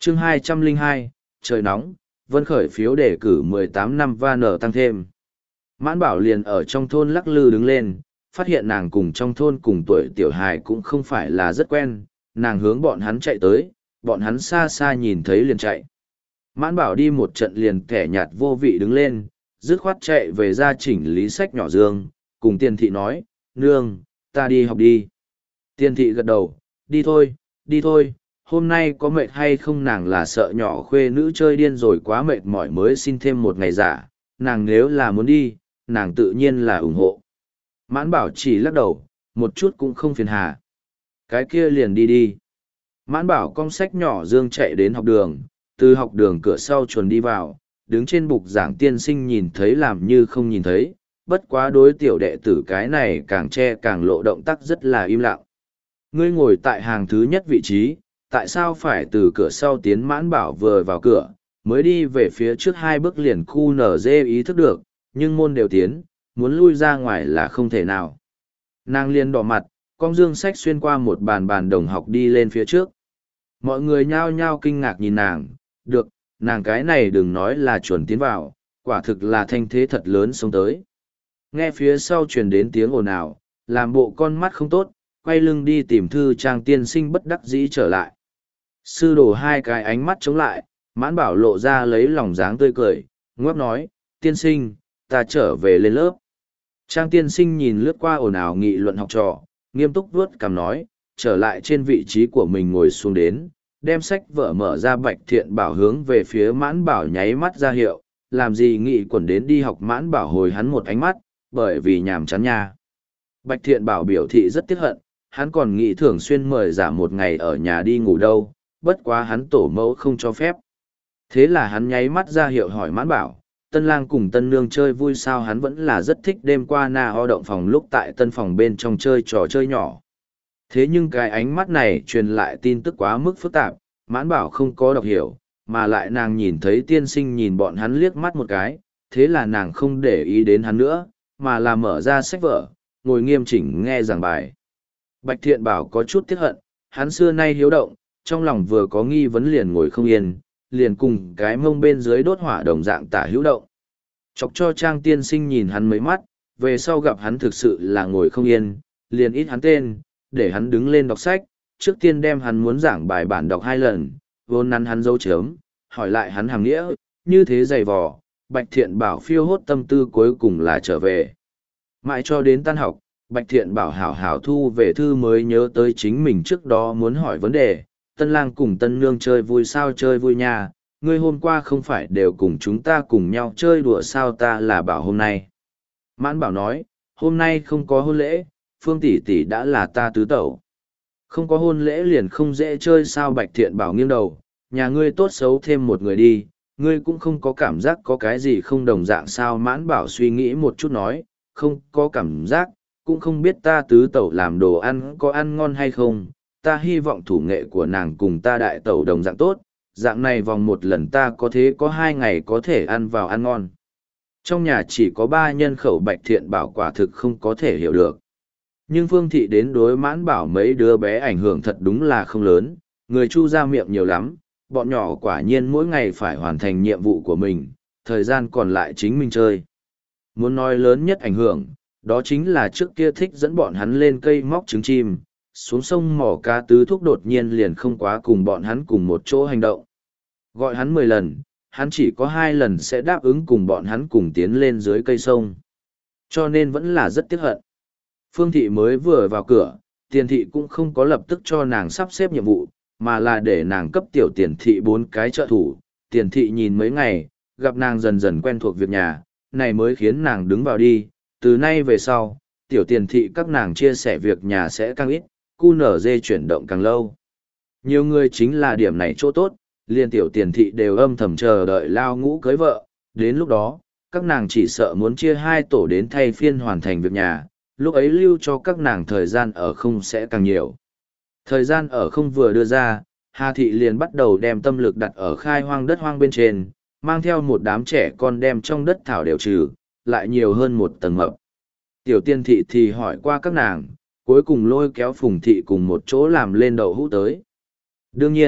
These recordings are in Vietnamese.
Chương 202, trời nóng, Vân khởi phiếu đề cử 18 năm va nở tăng thêm. Mãn Bảo liền ở trong thôn lắc lư đứng lên, phát hiện nàng cùng trong thôn cùng tuổi tiểu hài cũng không phải là rất quen, nàng hướng bọn hắn chạy tới, bọn hắn xa xa nhìn thấy liền chạy. Mãn Bảo đi một trận liền kẻ nhạt vô vị đứng lên, dứt khoát chạy về gia chỉnh lý sách nhỏ dương, cùng Tiền Thị nói, nương, ta đi học đi. Tiền Thị gật đầu, đi thôi, hôm nay có mệt hay không, nàng là sợ nhỏ khuê nữ chơi điên rồi quá mệt mỏi mới xin thêm một ngày giả, nàng nếu là muốn đi, nàng tự nhiên là ủng hộ. Mãn Bảo chỉ lắc đầu, một chút cũng không phiền hà. Cái kia liền đi. Mãn Bảo cong sách nhỏ dương chạy đến học đường, từ học đường cửa sau chuồn đi vào, đứng trên bục giảng tiên sinh nhìn thấy làm như không nhìn thấy, bất quá đối tiểu đệ tử cái này càng che càng lộ động tác rất là im lặng. Ngươi ngồi tại hàng thứ nhất vị trí, tại sao phải từ cửa sau tiến? Mãn Bảo vừa vào cửa, mới đi về phía trước 2 bước liền khu nở dê ý thức được, nhưng môn đều tiến, muốn lui ra ngoài là không thể nào. Nàng liền đỏ mặt, cong dương sách xuyên qua một bàn đồng học đi lên phía trước. Mọi người nhao nhao kinh ngạc nhìn nàng, được, nàng cái này đừng nói là chuẩn tiến vào, quả thực là thanh thế thật lớn sống tới. Nghe phía sau truyền đến tiếng ồn ào, làm bộ con mắt không tốt, quay lưng đi tìm thư trang tiên sinh bất đắc dĩ trở lại. Sư đồ 2 cái ánh mắt chống lại, Mãn Bảo lộ ra lấy lòng dáng tươi cười, ngốc nói, tiên sinh, ta trở về lên lớp. Trang tiên sinh nhìn lướt qua ồn ào nghị luận học trò, nghiêm túc vuốt cằm nói, trở lại trên vị trí của mình ngồi xuống đến, đem sách vở mở ra. Bạch Thiện Bảo hướng về phía Mãn Bảo nháy mắt ra hiệu, làm gì nghị quẩn đến đi học. Mãn Bảo hồi hắn một ánh mắt, bởi vì nhàm chán nha. Bạch Thiện Bảo biểu thị rất tiếc hận, hắn còn nghĩ thường xuyên mời giả một ngày ở nhà đi ngủ đâu, bất quá hắn tổ mẫu không cho phép. Thế là hắn nháy mắt ra hiệu hỏi Mãn Bảo, Tân Lang cùng Tân Nương chơi vui sao? Hắn vẫn là rất thích đêm qua na ho động phòng lúc tại tân phòng bên trong chơi trò chơi nhỏ. Thế nhưng cái ánh mắt này truyền lại tin tức quá mức phức tạp, Mãn Bảo không có đọc hiểu, mà lại nàng nhìn thấy tiên sinh nhìn bọn hắn liếc mắt một cái, thế là nàng không để ý đến hắn nữa, mà là mở ra sách vở, ngồi nghiêm chỉnh nghe giảng bài. Bạch Thiện Bảo có chút tiếc hận, hắn xưa nay hiếu động, trong lòng vừa có nghi vấn liền ngồi không yên, liền cùng cái mông bên dưới đốt hỏa đồng dạng tả hữu động. Chọc cho Trang tiên sinh nhìn hắn mấy mắt, về sau gặp hắn thực sự là ngồi không yên, liền ít hắn tên, để hắn đứng lên đọc sách, trước tiên đem hắn muốn giảng bài bản đọc 2 lần, vốn nắn hắn dấu chấm, hỏi lại hắn hàm nghĩa, như thế dày vò, Bạch Thiện Bảo phiêu hốt tâm tư cuối cùng là trở về. Mãi cho đến tan học, Bạch Thiện Bảo hảo hảo thu về thư mới nhớ tới chính mình trước đó muốn hỏi vấn đề, Tân Lang cùng Tân Nương chơi vui sao? Chơi vui nha, ngươi hôm qua không phải đều cùng chúng ta cùng nhau chơi đùa sao? Ta là bảo hôm nay. Mãn Bảo nói, hôm nay không có hôn lễ, Phương tỷ tỷ đã là ta tứ tẩu. Không có hôn lễ liền không dễ chơi sao? Bạch Thiện Bảo nghiêng đầu, nhà ngươi tốt xấu thêm một người đi, ngươi cũng không có cảm giác có cái gì không đồng dạng sao? Mãn Bảo suy nghĩ một chút nói, không có cảm giác, cũng không biết ta tứ tẩu làm đồ ăn có ăn ngon hay không, ta hy vọng thủ nghệ của nàng cùng ta đại tẩu đồng dạng tốt, dạng này vòng một lần ta có thế có 2 ngày có thể ăn vào ăn ngon. Trong nhà chỉ có 3 nhân khẩu. Bạch Thiện Bảo quả thực không có thể hiểu được. Nhưng Phương Thị đến đối Mãn Bảo mấy đứa bé ảnh hưởng thật đúng là không lớn, người Chu ra miệng nhiều lắm, bọn nhỏ quả nhiên mỗi ngày phải hoàn thành nhiệm vụ của mình, thời gian còn lại chính mình chơi. Muốn nói lớn nhất ảnh hưởng, đó chính là trước kia thích dẫn bọn hắn lên cây móc trứng chim, xuống sông mò cá. Tứ thúc đột nhiên liền không quá cùng bọn hắn cùng một chỗ hành động. Gọi hắn 10 lần, hắn chỉ có 2 lần sẽ đáp ứng cùng bọn hắn cùng tiến lên dưới cây sông. Cho nên vẫn là rất tiếc hận. Phương Thị mới vừa vào cửa, Tiền Thị cũng không có lập tức cho nàng sắp xếp nhiệm vụ, mà là để nàng cấp tiểu Tiền Thị 4 cái trợ thủ. Tiền Thị nhìn mấy ngày, gặp nàng dần dần quen thuộc việc nhà, này mới khiến nàng đứng vào đi. Từ nay về sau, tiểu Tiền Thị các nàng chia sẻ việc nhà sẽ càng ít, cu nở dê chuyển động càng lâu. Nhiều người chính là điểm này chỗ tốt, liền tiểu Tiền Thị đều âm thầm chờ đợi Lao Ngũ cưới vợ, đến lúc đó, các nàng chỉ sợ muốn chia 2 tổ đến thay phiên hoàn thành việc nhà, lúc ấy lưu cho các nàng thời gian ở không sẽ càng nhiều. Thời gian ở không vừa đưa ra, Hà Thị liền bắt đầu đem tâm lực đặt ở khai hoang đất hoang bên trên, mang theo một đám trẻ con đem trong đất thảo đều trừ, lại nhiều hơn một tầng mập. Tiểu Tiên Thị thì hỏi qua các nàng, cuối cùng lôi kéo Phùng Thị cùng một chỗ làm lên đậu hũ tới. Đương nhiên,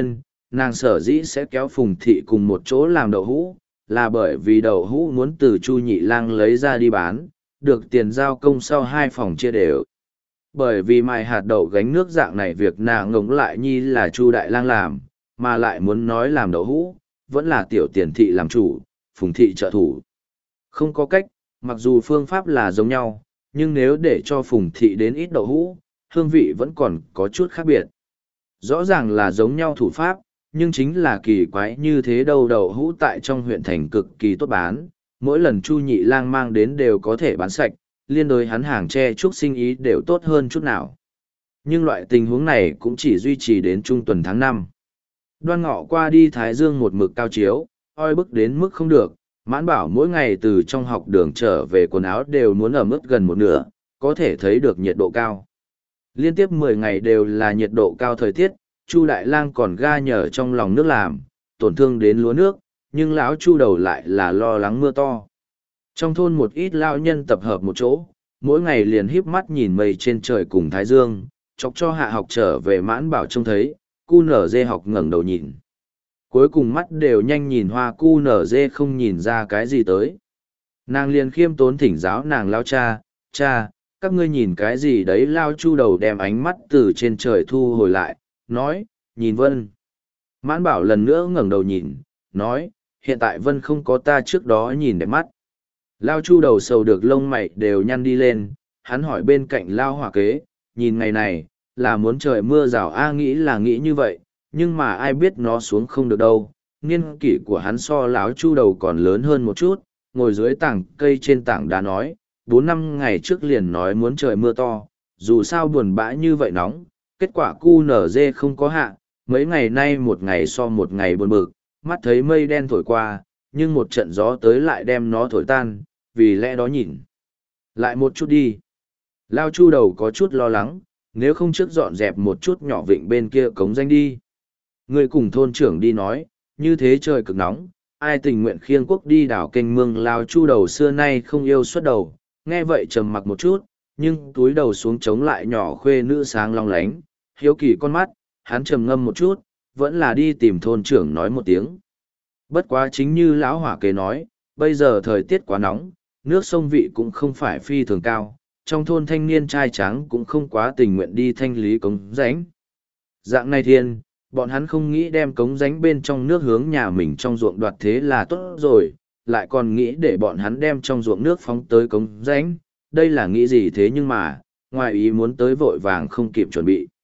nàng sở dĩ sẽ kéo Phùng Thị cùng một chỗ làm đậu hũ, là bởi vì đậu hũ muốn từ Chu Nhị Lang lấy ra đi bán, được tiền giao công sau 2 phòng chia đều. Bởi vì mài hạt đậu gánh nước dạng này việc nàng ngống lại nhi là Chu Đại Lang làm, mà lại muốn nói làm đậu hũ, vẫn là Tiểu Tiền Thị làm chủ, Phùng Thị trợ thủ. Không có cách, mặc dù phương pháp là giống nhau, nhưng nếu để cho Phùng Thị đến ít đậu hũ, hương vị vẫn còn có chút khác biệt. Rõ ràng là giống nhau thủ pháp, nhưng chính là kỳ quái như thế đâu. Đậu hũ tại trong huyện thành cực kỳ tốt bán, mỗi lần Chu Nhị Lang mang đến đều có thể bán sạch, liên đối hắn hàng tre trúc sinh ý đều tốt hơn chút nào. Nhưng loại tình huống này cũng chỉ duy trì đến trung tuần tháng 5. Đoan Ngọ qua đi thái dương một mực cao chiếu, oi bức đến mức không được, Mãn Bảo mỗi ngày từ trong học đường trở về quần áo đều muốn ẩm ướt gần một nửa, có thể thấy được nhiệt độ cao. Liên tiếp 10 ngày đều là nhiệt độ cao thời tiết, Chu Đại Lang còn ga nhở trong lòng nước làm, tổn thương đến lúa nước, nhưng lão Chu đầu lại là lo lắng mưa to. Trong thôn một ít lão nhân tập hợp một chỗ, mỗi ngày liền híp mắt nhìn mây trên trời cùng thái dương, chọc cho hạ học trở về Mãn Bảo trông thấy, cu nở dê học ngẩng đầu nhìn. Cuối cùng mắt đều nhanh nhìn hoa, cu nở dê không nhìn ra cái gì tới. Nàng liền khiêm tốn thỉnh giáo nàng lao cha, cha, các ngươi nhìn cái gì đấy? Lao Chu đầu đem ánh mắt từ trên trời thu hồi lại, nói, nhìn Vân. Mãn Bảo lần nữa ngẩng đầu nhìn, nói, hiện tại Vân không có ta trước đó nhìn đẹp mắt. Lao Chu đầu sầu được lông mày đều nhăn đi lên, hắn hỏi bên cạnh Lao Hỏa Kế, nhìn ngày này, là muốn trời mưa rào a? Nghĩ là nghĩ như vậy, nhưng mà ai biết nó xuống không được đâu. Niên kỷ của hắn so lão Chu đầu còn lớn hơn một chút, ngồi dưới tảng cây trên tảng đá nói, 4-5 ngày trước liền nói muốn trời mưa to, dù sao buồn bã như vậy nóng, kết quả cu nở dê không có hạ, mấy ngày nay một ngày so một ngày buồn bực, mắt thấy mây đen thổi qua, nhưng một trận gió tới lại đem nó thổi tan, vì lẽ đó nhìn lại một chút đi. Lao Chu đầu có chút lo lắng, nếu không trước dọn dẹp một chút nhỏ vịnh bên kia cống danh đi. Người cùng thôn trưởng đi nói, như thế trời cực nóng, ai tình nguyện khiêng quốc đi đảo kênh mương. Lao Chu đầu xưa nay không yêu xuất đầu, nghe vậy trầm mặc một chút, nhưng túi đầu xuống chống lại nhỏ khuê nữ sáng long lánh, hiếu kỳ con mắt, hắn trầm ngâm một chút, vẫn là đi tìm thôn trưởng nói một tiếng. Bất quá chính như lão Hỏa Kế nói, bây giờ thời tiết quá nóng, nước sông vị cũng không phải phi thường cao, trong thôn thanh niên trai tráng cũng không quá tình nguyện đi thanh lý cống rãnh. Dạng này thiên, bọn hắn không nghĩ đem cống rãnh bên trong nước hướng nhà mình trong ruộng đoạt thế là tốt rồi, lại còn nghĩ để bọn hắn đem trong ruộng nước phóng tới cống rãnh, đây là nghĩ gì thế? Nhưng mà, ngoài ý muốn tới vội vàng không kịp chuẩn bị.